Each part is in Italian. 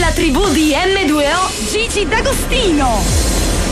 della tribù di M2O, Gigi D'Agostino.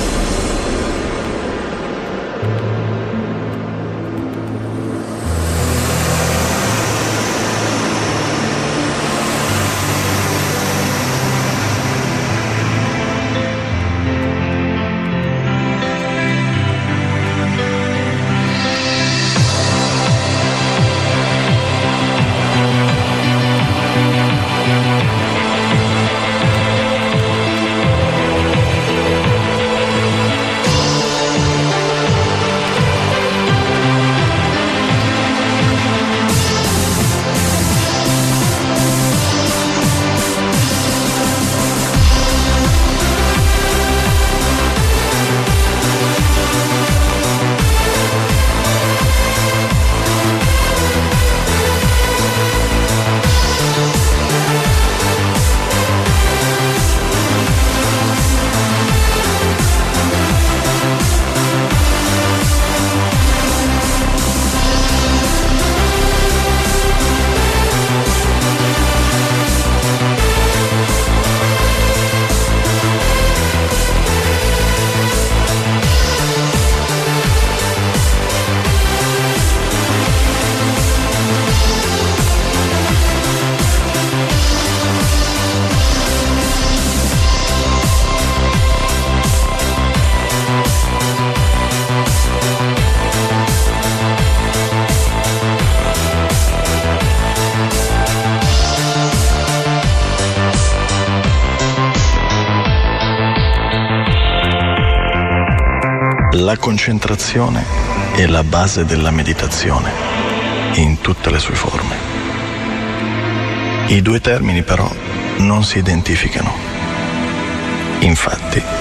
La concentrazione è la base della meditazione, in tutte le sue forme. I due termini però non si identificano. Infatti,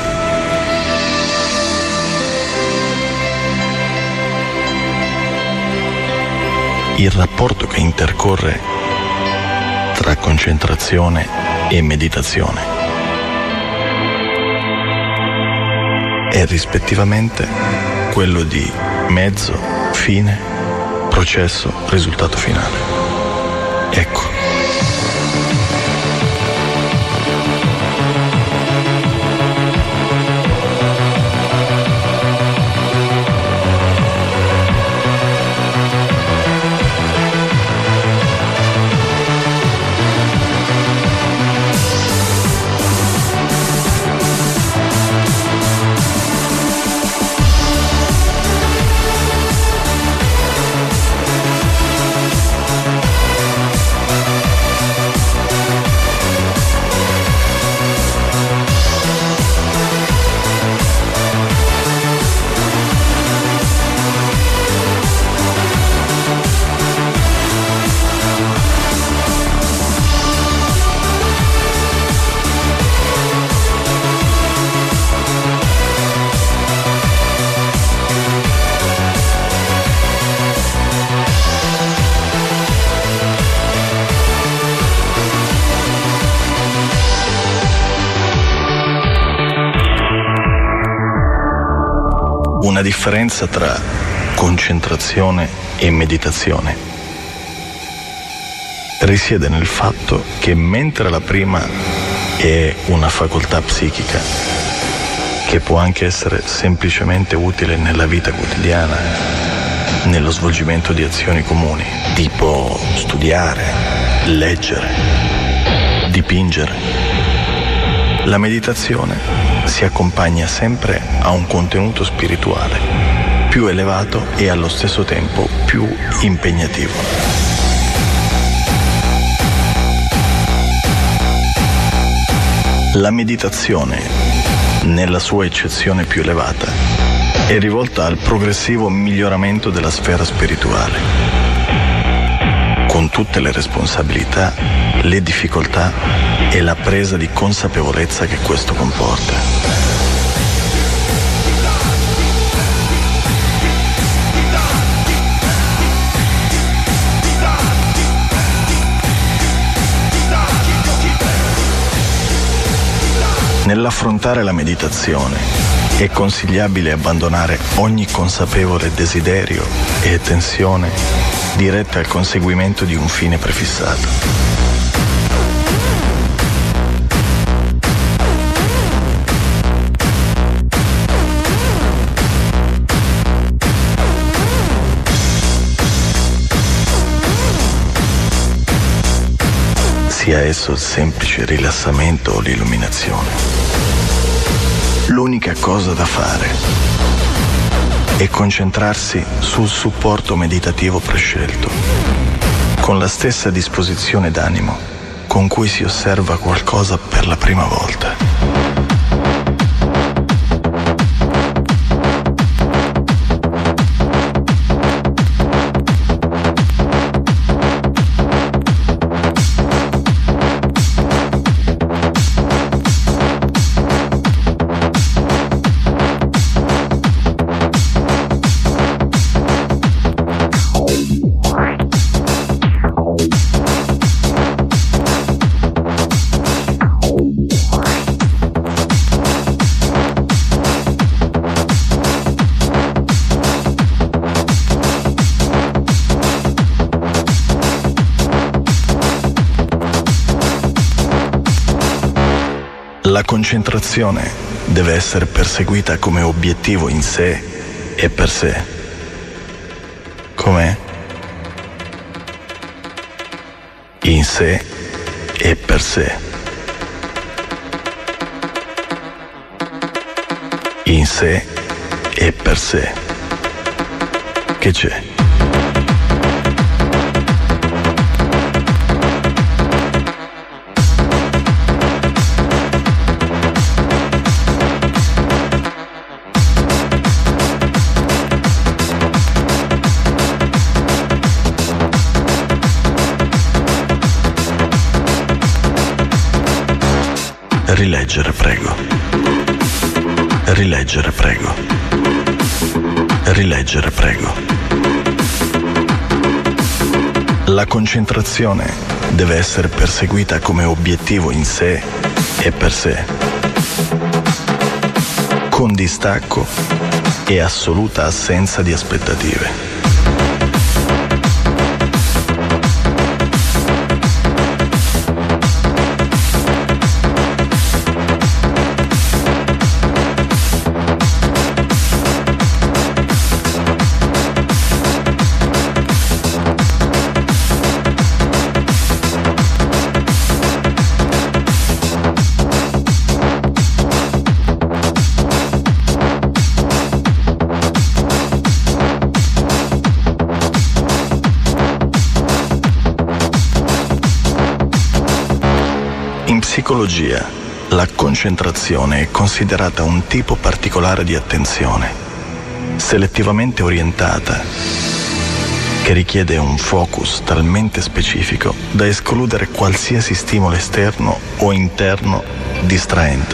il rapporto che intercorre tra concentrazione e meditazione è rispettivamente quello di mezzo, fine, processo, risultato finale. Ecco. Una differenza tra concentrazione e meditazione risiede nel fatto che mentre la prima è una facoltà psichica che può anche essere semplicemente utile nella vita quotidiana, nello svolgimento di azioni comuni, tipo studiare, leggere, dipingere, la meditazione si accompagna sempre a un contenuto spirituale più elevato e allo stesso tempo più impegnativo. La meditazione, nella sua eccezione più elevata, è rivolta al progressivo miglioramento della sfera spirituale, con tutte le responsabilità, le difficoltà e la presa di consapevolezza che questo comporta. Nell'affrontare la meditazione è consigliabile abbandonare ogni consapevole desiderio e tensione dirette al conseguimento di un fine prefissato. sia esso il semplice rilassamento o l'illuminazione. L'unica cosa da fare è concentrarsi sul supporto meditativo prescelto, con la stessa disposizione d'animo con cui si osserva qualcosa per la prima volta. La concentrazione deve essere perseguita come obiettivo in sé e per sé. Com'è? In sé e per sé. In sé e per sé. Che c'è? Rileggere, prego. Rileggere, prego. Rileggere, prego. La concentrazione deve essere perseguita come obiettivo in sé e per sé, con distacco e assoluta assenza di aspettative. In psicologia, la concentrazione è considerata un tipo particolare di attenzione, selettivamente orientata, che richiede un focus talmente specifico da escludere qualsiasi stimolo esterno o interno distraente.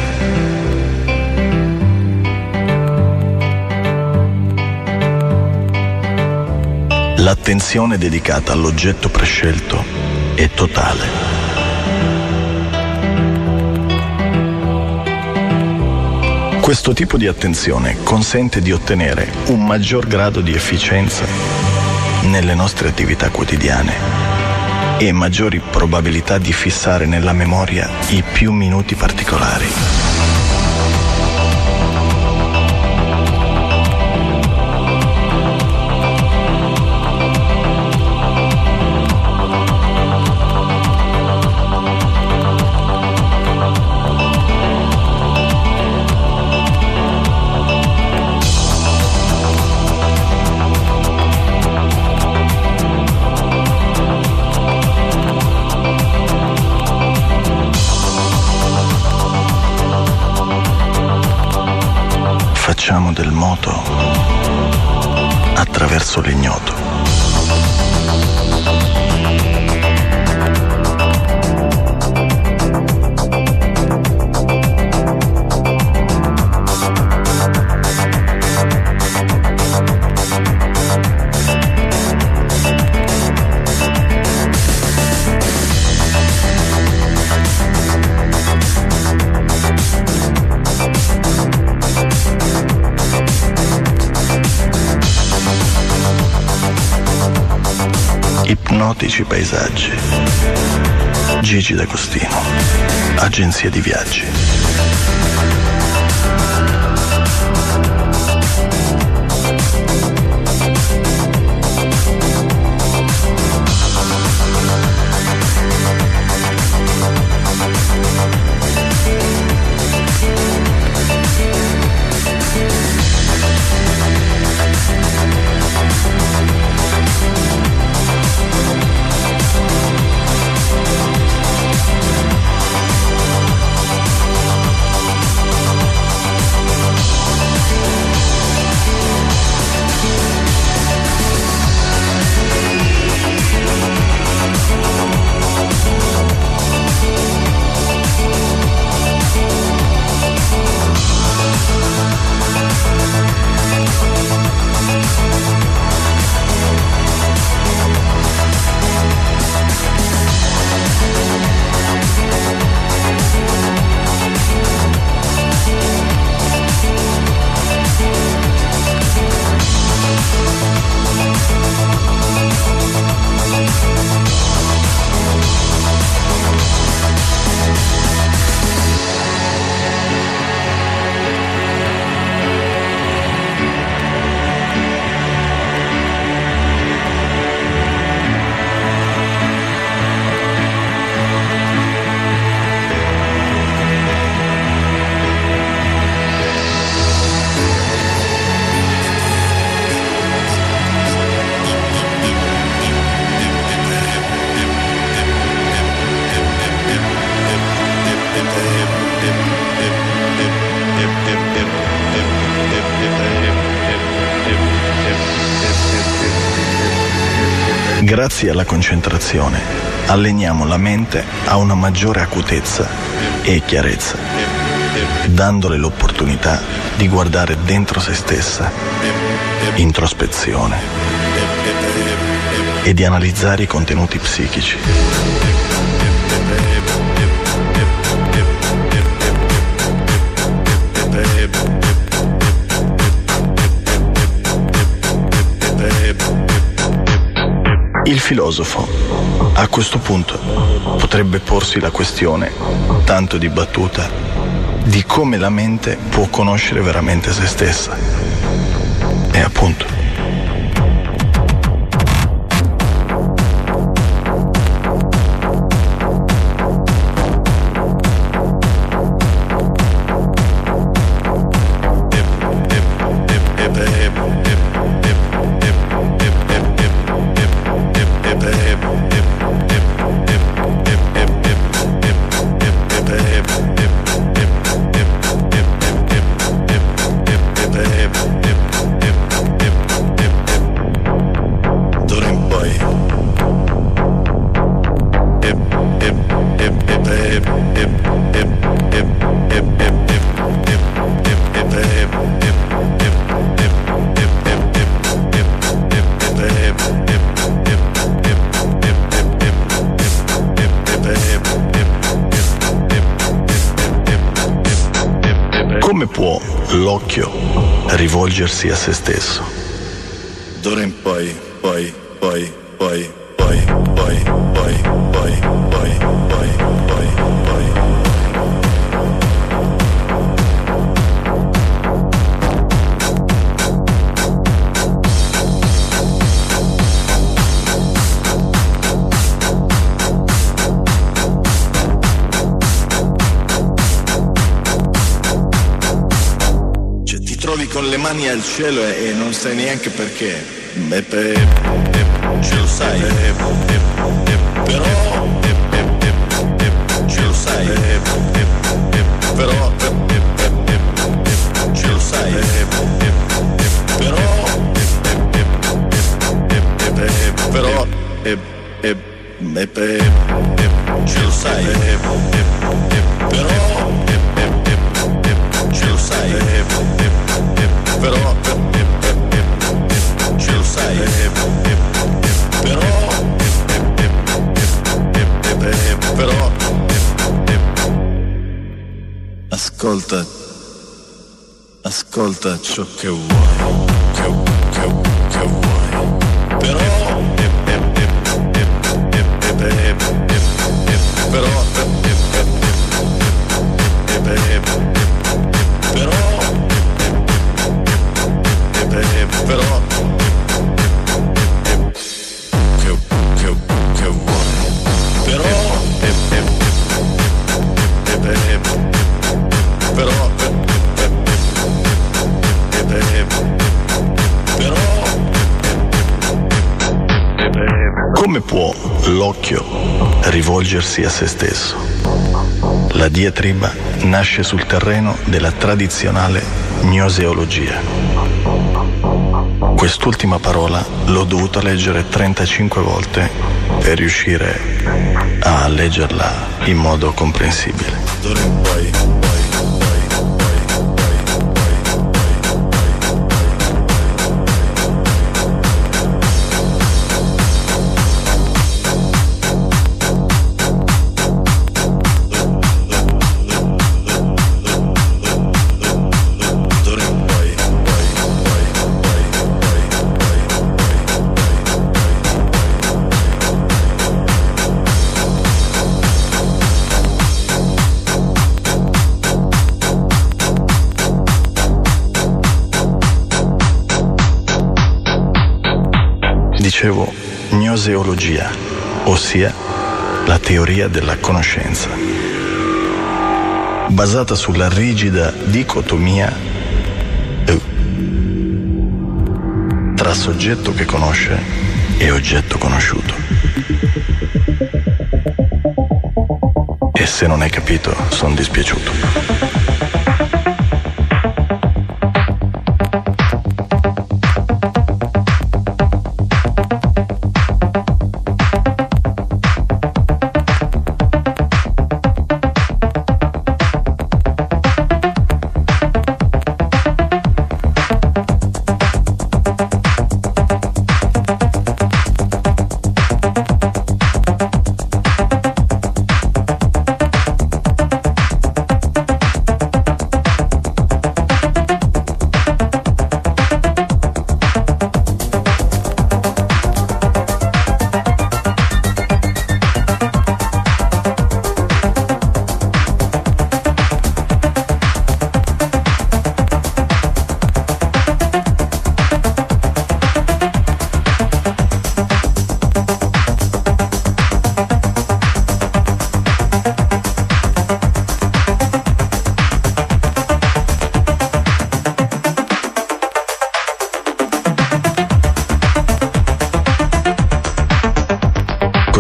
L'attenzione dedicata all'oggetto prescelto è totale. Questo tipo di attenzione consente di ottenere un maggior grado di efficienza nelle nostre attività quotidiane e maggiori probabilità di fissare nella memoria i più minuti particolari. Facciamo del moto attraverso l'ignoto. Ipnotici paesaggi. Gigi D'Agostino, agenzia di viaggi. Grazie alla concentrazione alleniamo la mente a una maggiore acutezza e chiarezza, dandole l'opportunità di guardare dentro se stessa, introspezione, e di analizzare i contenuti psichici. Il filosofo, a questo punto, potrebbe porsi la questione, tanto dibattuta, di come la mente può conoscere veramente se stessa. E appunto, come può l'occhio rivolgersi a se stesso? D'ora in poi. Con le mani al cielo e non sai neanche perché. Ce lo sai. Però ce lo sai. Però ce lo sai. Però ce lo sai. Però ce lo sai. Però ce lo sai. Però ascolta ciò che vuoi, che vuoi. Però come può l'occhio rivolgersi a se stesso? La diatriba nasce sul terreno della tradizionale gnoseologia. Quest'ultima parola l'ho dovuta leggere 35 volte per riuscire a leggerla in modo comprensibile. D'ora in poi. Dicevo gnoseologia, ossia la teoria della conoscenza, basata sulla rigida dicotomia tra soggetto che conosce e oggetto conosciuto. E se non hai capito, sono dispiaciuto.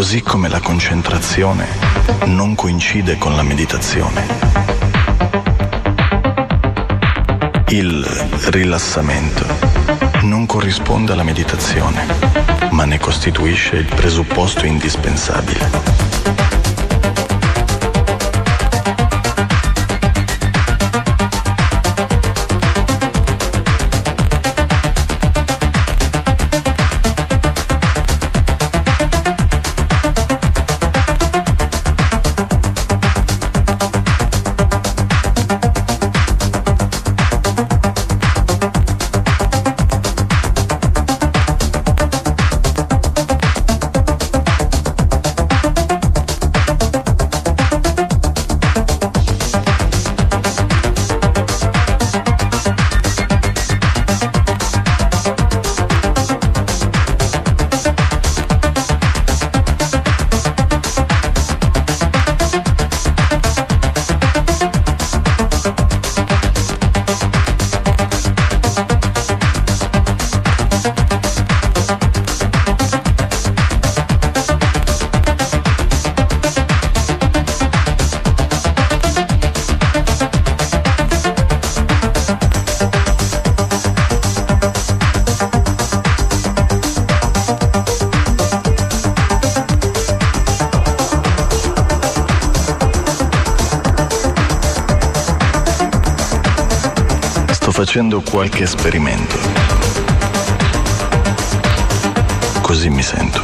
così come la concentrazione non coincide con la meditazione. Il rilassamento non corrisponde alla meditazione, ma ne costituisce il presupposto indispensabile. Facendo qualche esperimento. Così mi sento.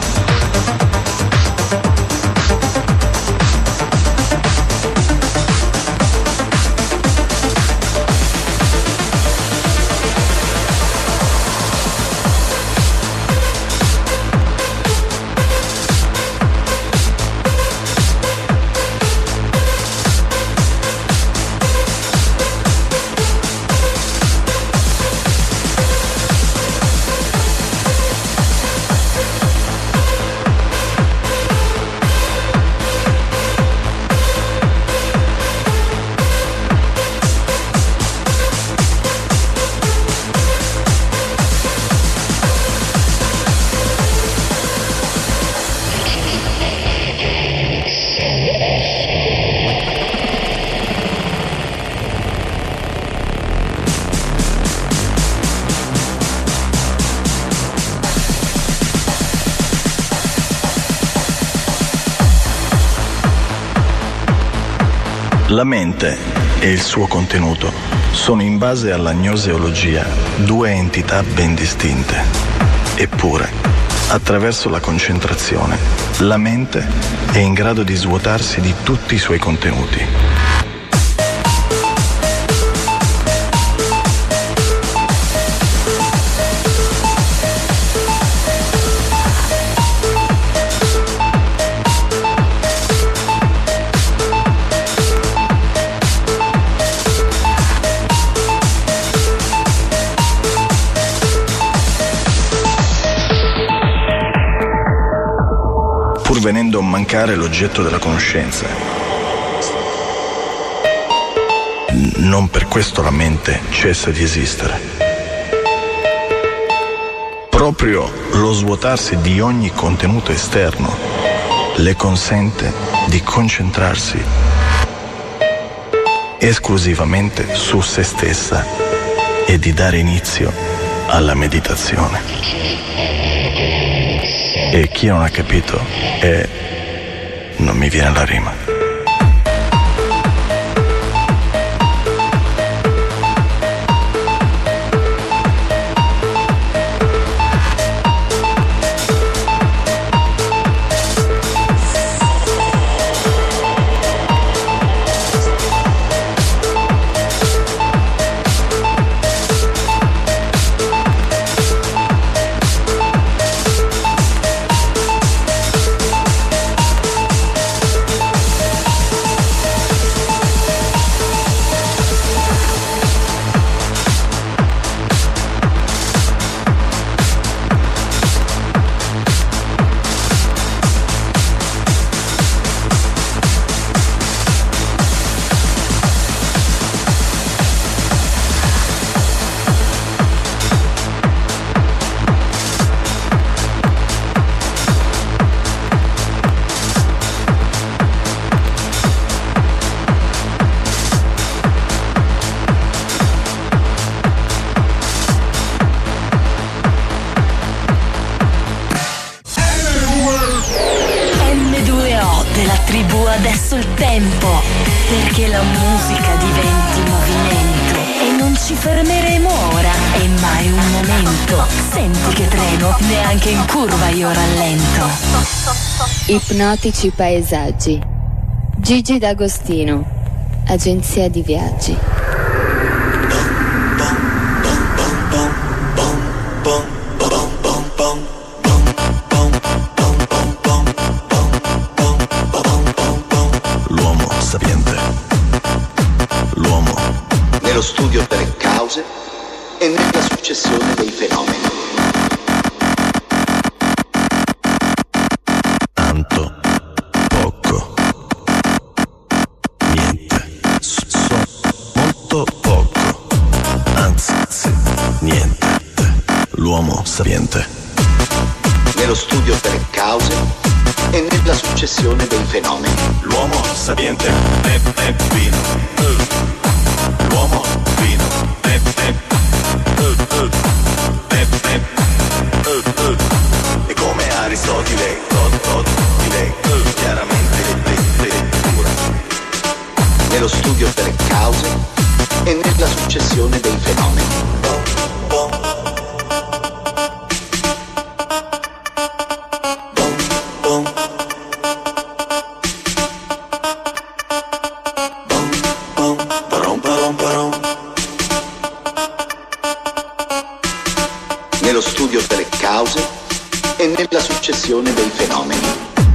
La mente e il suo contenuto sono in base alla gnoseologia due entità ben distinte. Eppure, attraverso la concentrazione, la mente è in grado di svuotarsi di tutti i suoi contenuti. Venendo a mancare l'oggetto della conoscenza. Non per questo la mente cessa di esistere. Proprio lo svuotarsi di ogni contenuto esterno le consente di concentrarsi esclusivamente su se stessa e di dare inizio alla meditazione. E chi non ha capito non mi viene la rima. tempo, perché la musica diventi movimento. E non ci fermeremo ora, è mai un momento. Senti che treno, neanche in curva io rallento. Ipnotici paesaggi. Gigi D'Agostino, agenzia di viaggi. L'uomo sapiente. L'uomo Nello studio delle cause e nella successione dei fenomeni. tanto, poco, niente, molto poco, anzi, sì, niente. L'uomo sapiente. Nello studio delle cause e nella successione dei fenomeni. L'uomo sapiente è fino. L'uomo fino è e come Aristotele, chiaramente lettura. Nello studio delle cause e nella successione dei fenomeni. Nello studio delle cause e nella successione dei fenomeni.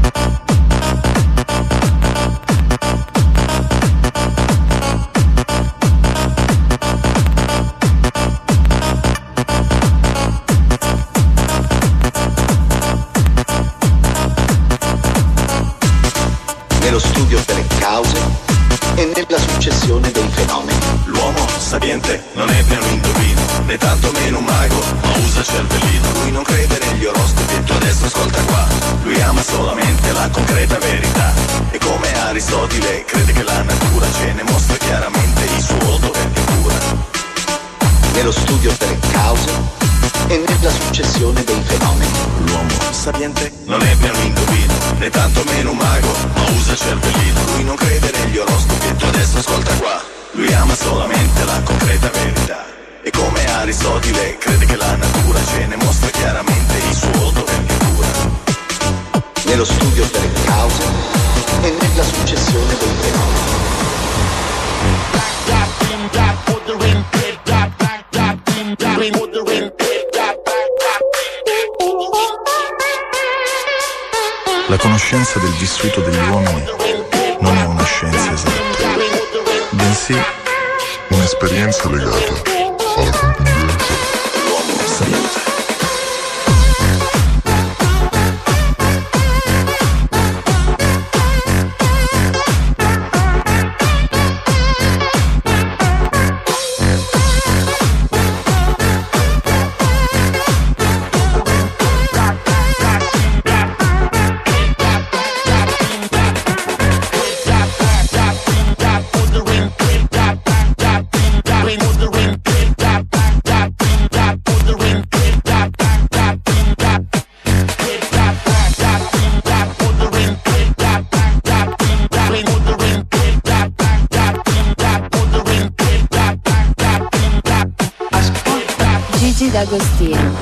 Nello studio delle cause e nella successione dei fenomeni. L'uomo sapiente non è né un indovino, né tanto meno un mago, ma usa cervellino. Lui non crede negli oroscopi e tu adesso ascolta qua. Lui ama solamente la concreta verità. E come Aristotele crede che la natura ce ne mostra chiaramente il suo dovere e cura. Nello studio delle cause e nella successione dei fenomeni. L'uomo sapiente non è né un indovino, né tanto meno un mago, ma usa cervellino. Lui non crede negli oroscopi e tu adesso ascolta qua. Lui ama solamente la concreta verità. E come Aristotele crede che la natura ce ne mostra chiaramente il suo dovere e cura. Nello studio delle cause e nella successione dei fenomeni. La conoscenza del vissuto degli uomini non è una scienza esatta, bensì Un'esperienza legata alla contingenza. l'uomo sapiente. Gigi D'Agostino.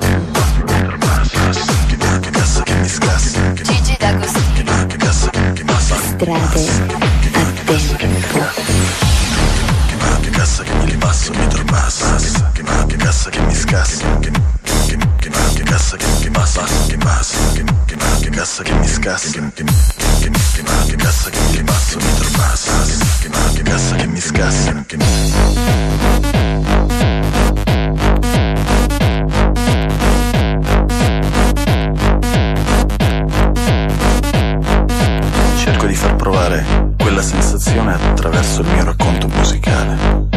Gigi D'Agostino. Strade a tempo. Che cassa che mi ripasso mi tormassa, che cassa che mi scassa, che cassa che mi massa, che cassa che mi scassa, che cassa che mi ripasso mi tormassa, che cassa che mi scassa. Cerco di far provare quella sensazione attraverso il mio racconto musicale.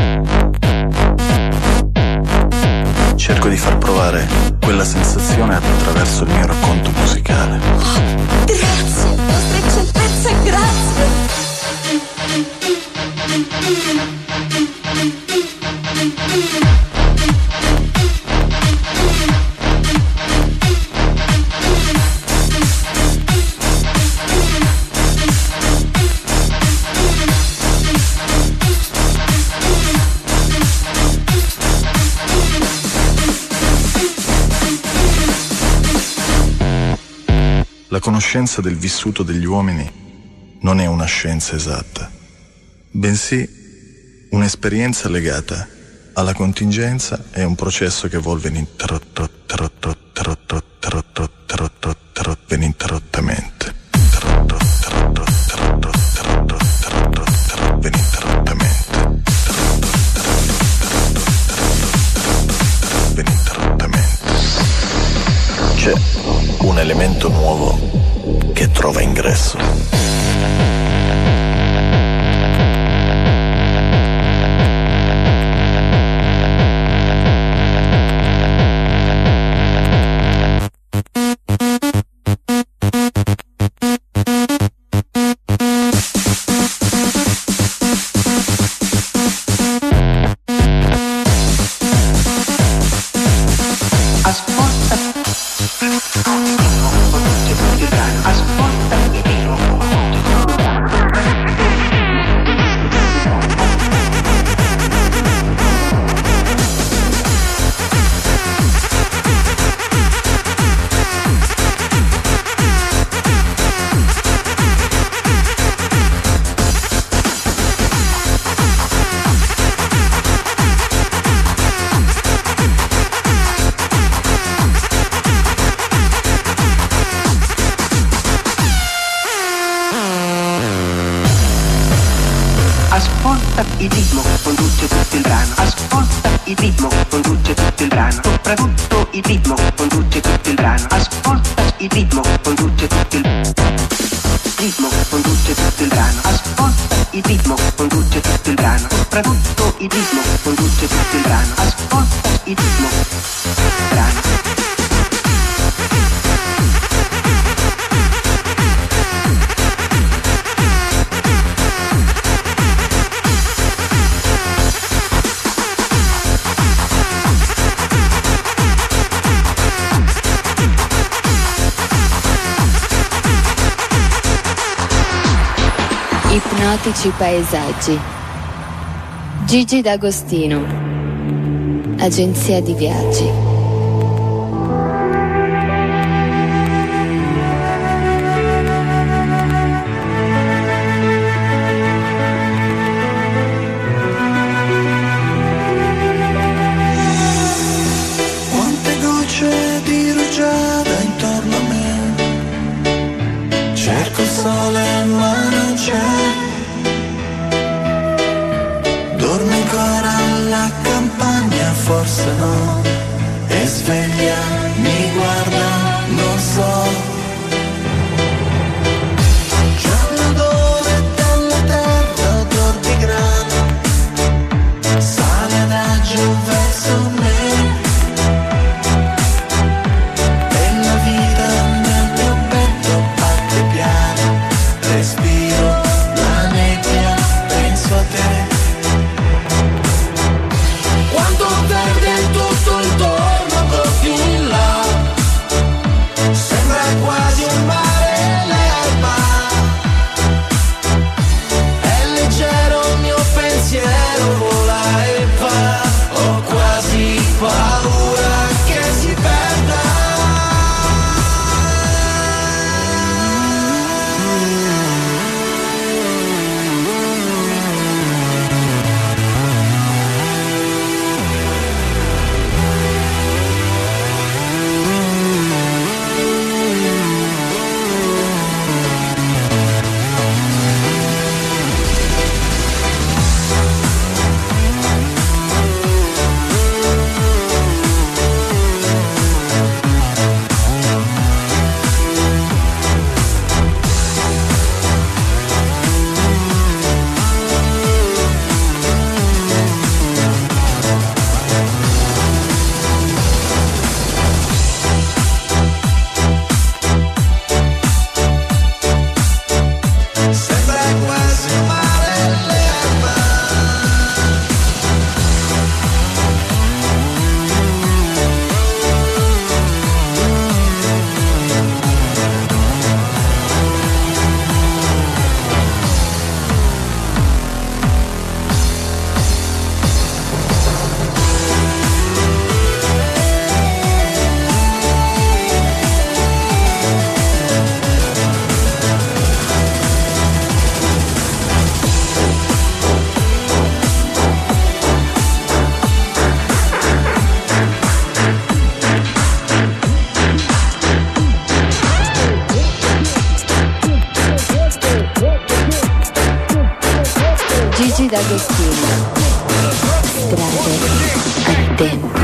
Cerco di far provare quella sensazione attraverso il mio racconto musicale. Grazie, vostra eccellenza, grazie. La conoscenza del vissuto degli uomini non è una scienza esatta, bensì un'esperienza legata alla contingenza e un processo che evolve ininterrottamente. C'è un elemento nuovo che trova ingresso. Il ritmo conduce tutto il brano, ascolta il ritmo conduce tutto il brano, soprattutto il ritmo conduce tutto il brano, ascolta il ritmo conduce tutto il ritmo conduce tutto il brano, ascolta il ritmo conduce tutto il brano, soprattutto il ritmo conduce tutto il brano, ascolta il ritmo brano. Ipnotici paesaggi. Gigi D'Agostino, agenzia di viaggi. Quante gocce di rugiada intorno a me, cerco il sole ma non c'è. Dorme ancora la campagna, forse no, e sveglia, mi guarda, non so. C'è un odore della terra, odor di grano, sale adagio verso me. E la vita nel mio petto batte piano, respiro la nebbia, penso a te. Quando verde tutto intorno, così in là, Gigi D'Agostino. Strade a tempo.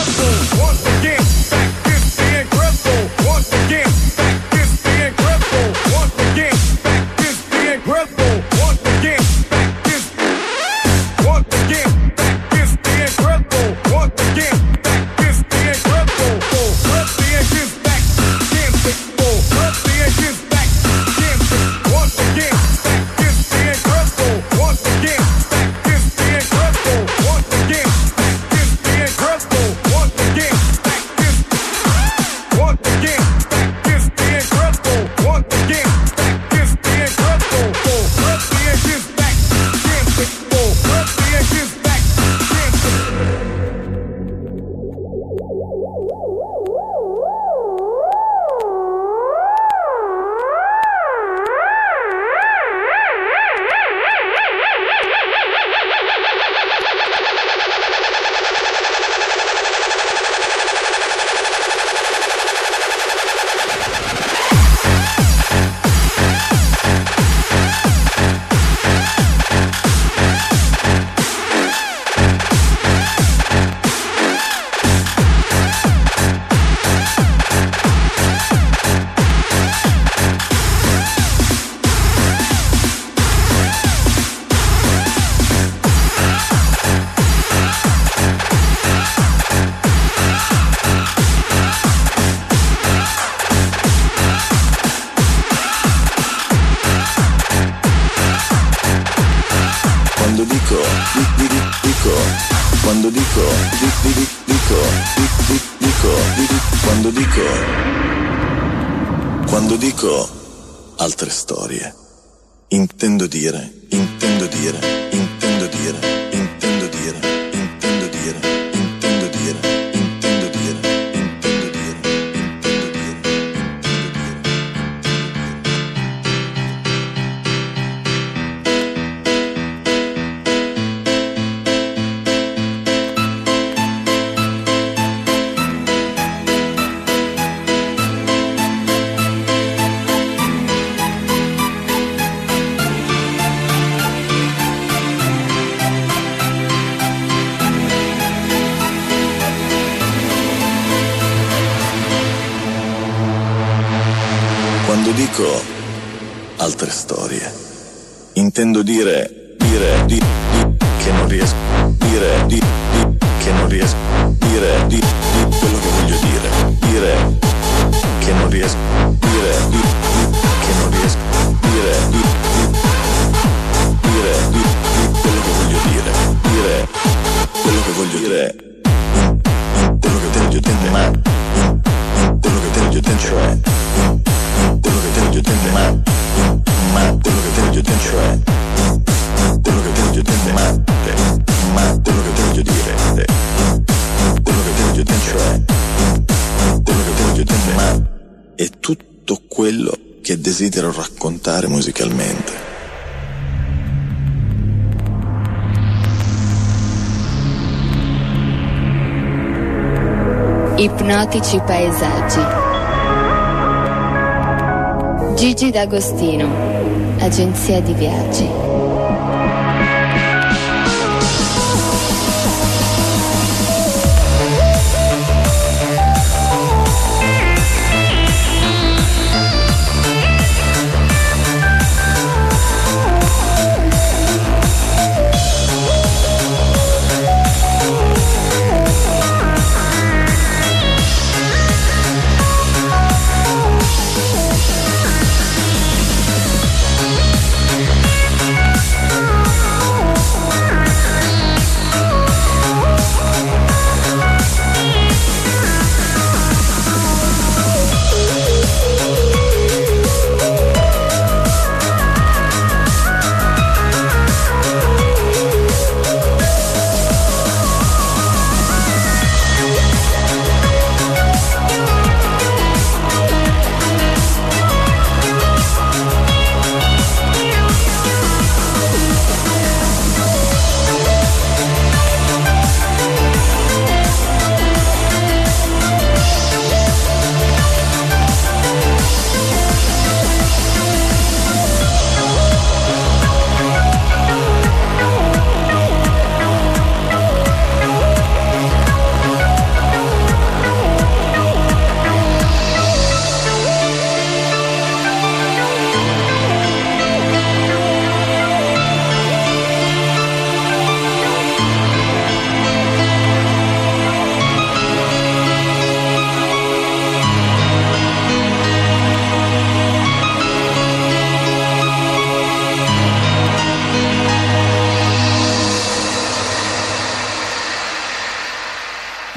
Quando dico altre storie, intendo dire, intendo dire, intendo dire, intendo dire, intendo dire, intendo dire, intendo dire, intendo dire, Quando dico altre storie, intendo dire che non riesco, che non riesco, dire quello che voglio dire che non riesco, che non riesco, dire quello che voglio dire quello che voglio dire, quello che voglio dire, ma quello che voglio dire, cioè quello che voglio dire, ma quello che voglio dire, cioè quello che voglio dire, ma quello che voglio dire, quello che voglio dire, cioè quello che voglio dire, ma è tutto quello che desidero raccontare musicalmente. Ipnotici paesaggi. Gigi D'Agostino, agenzia di viaggi.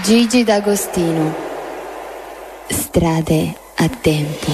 Gigi D'Agostino. Strade a tempo.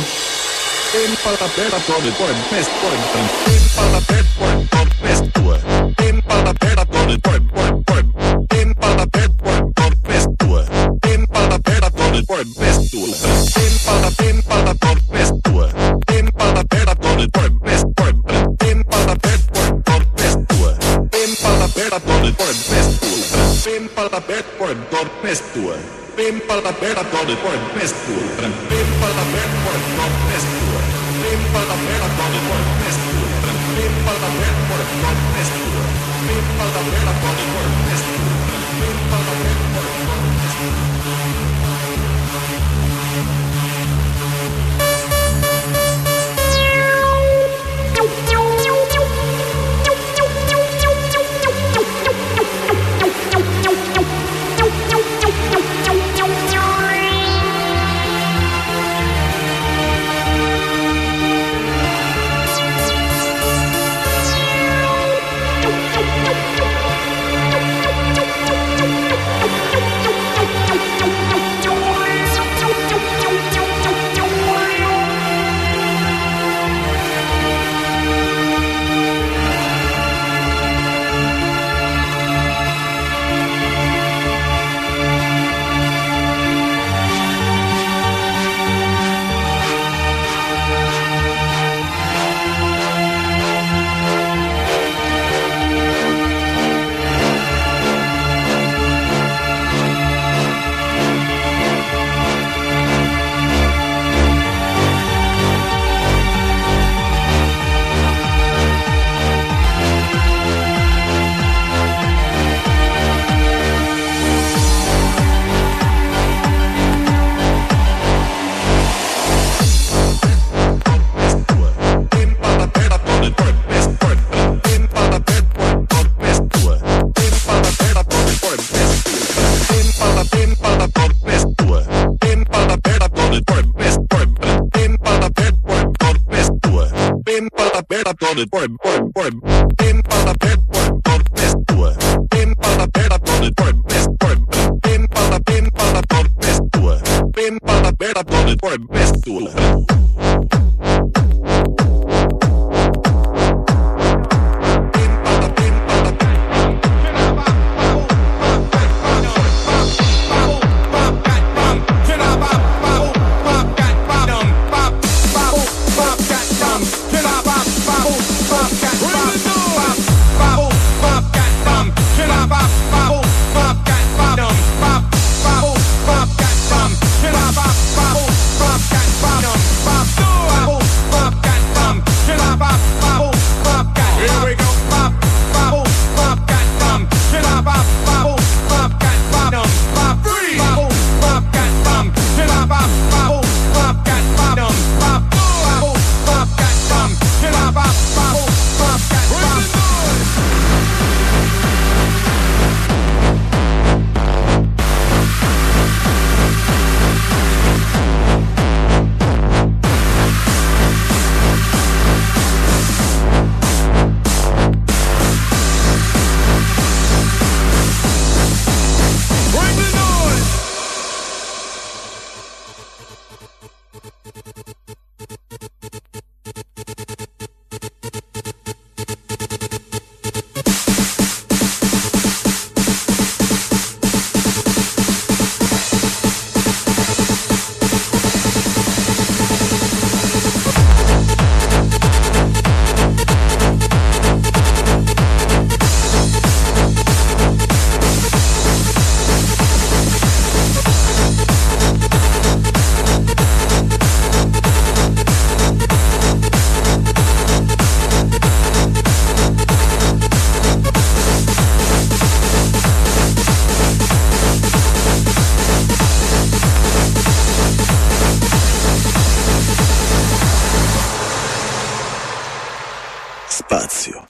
Spazio.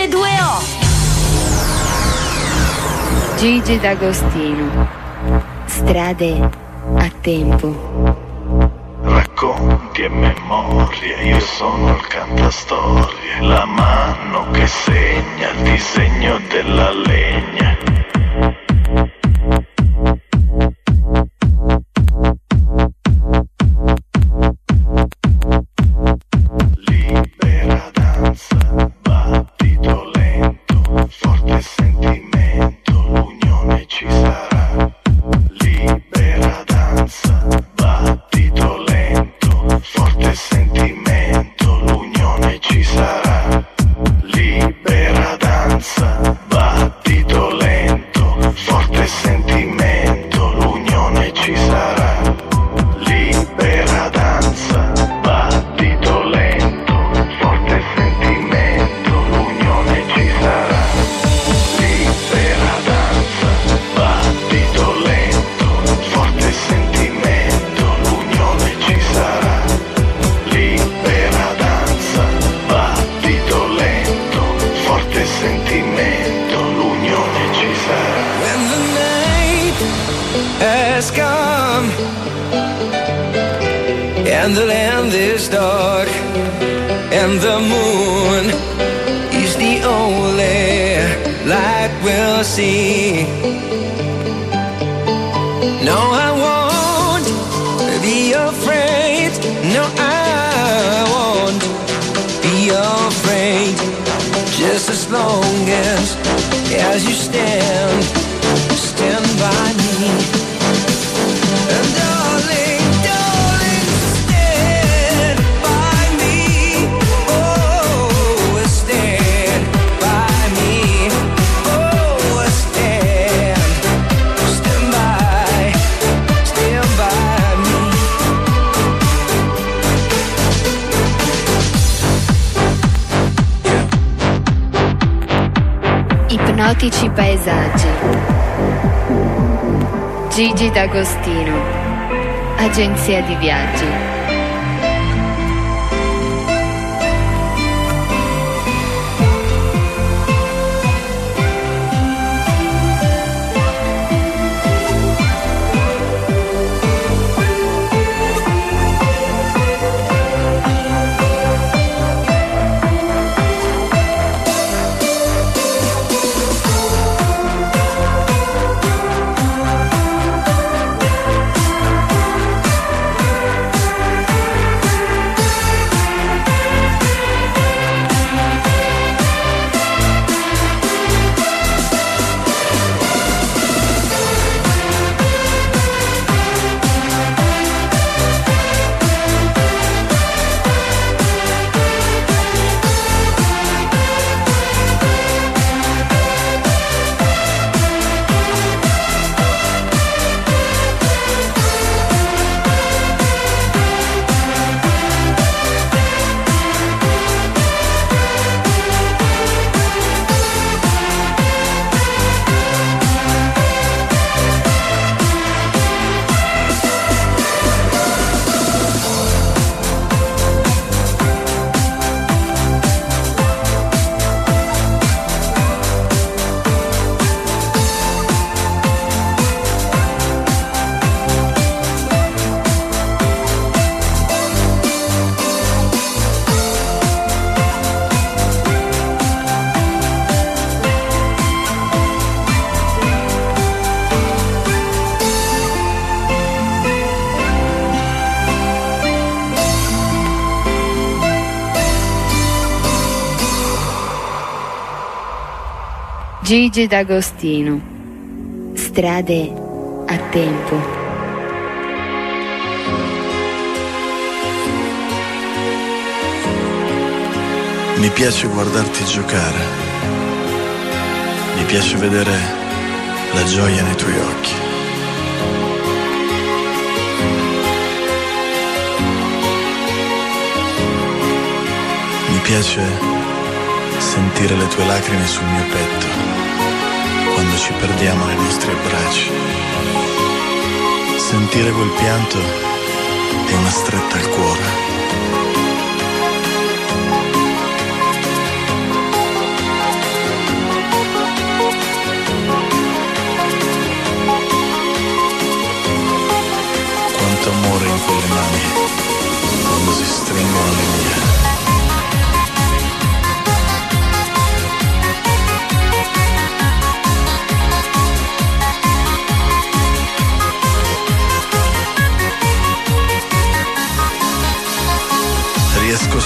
Gigi D'Agostino. Strade a tempo. Racconti e memorie, io sono il cantastorie, la mano che segna il disegno della legna. Libera danza, battito lento, forte sentimento, l'unione ci sarà. Libera danza, battito lento, forte sentimento, l'unione ci sarà. Libera danza, battito lento, forte sentimento, l'unione ci sarà. Libera danza, battito lento, forte sentimento, l'unione ci sarà. Libera danza, battito lento, forte sentimento, l'unione ci sarà. Libera danza, battito lento, forte sentimento, l'unione ci sarà. When the night has come and the land is dark and the moon is the only light we'll see. No, I won't be afraid. No, I won't be afraid. Just as long as you stand by me. And darling, stand by me. Oh, stand by me. Oh, stand by me. Ipnotici paesaggi. Gigi D'Agostino, agenzia di viaggi. Gigi D'Agostino, strade a tempo. Mi piace guardarti giocare, mi piace vedere la gioia nei tuoi occhi. Mi piace sentire le tue lacrime sul mio petto quando ci perdiamo nei nostri abbracci. Sentire quel pianto è una stretta al cuore.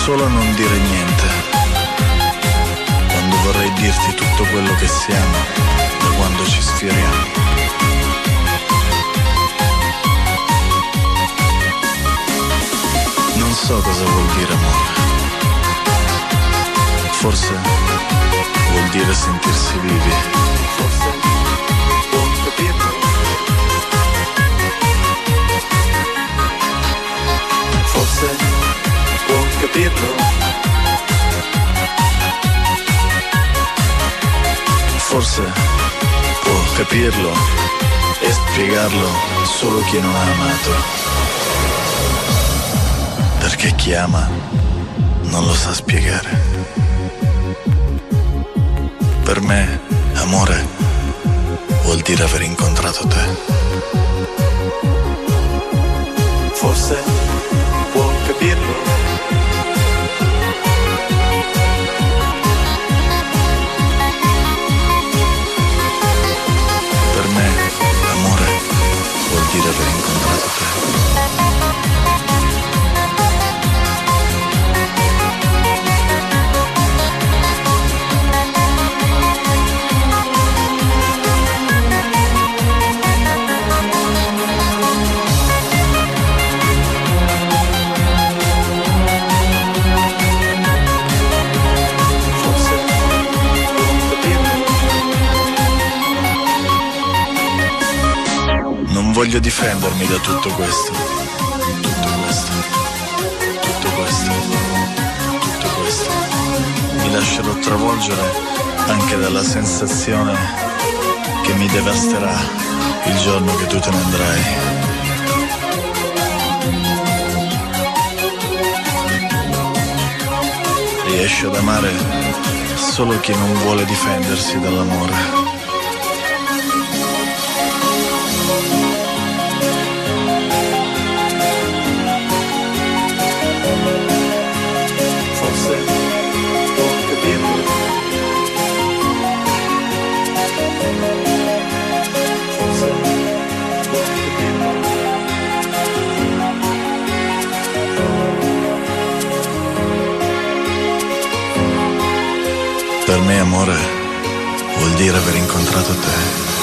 solo a non dire niente, quando vorrei dirti tutto quello che siamo da quando ci sfioriamo. Non so cosa vuol dire amore. Forse vuol dire sentirsi vivi. Forse può capirlo. Forse può capirlo. Forse può capirlo e spiegarlo solo chi non ha amato. Perché chi ama non lo sa spiegare. Per me, amore vuol dire aver incontrato te. Forse può capirlo. Per me, amore vuol dire aver incontrato te. Non voglio difendermi da tutto questo, tutto questo, tutto questo, tutto questo. Mi lascerò travolgere anche dalla sensazione che mi devasterà il giorno che tu te ne andrai. Riesci ad amare solo chi non vuole difendersi dall'amore. Per me amore vuol dire aver incontrato te.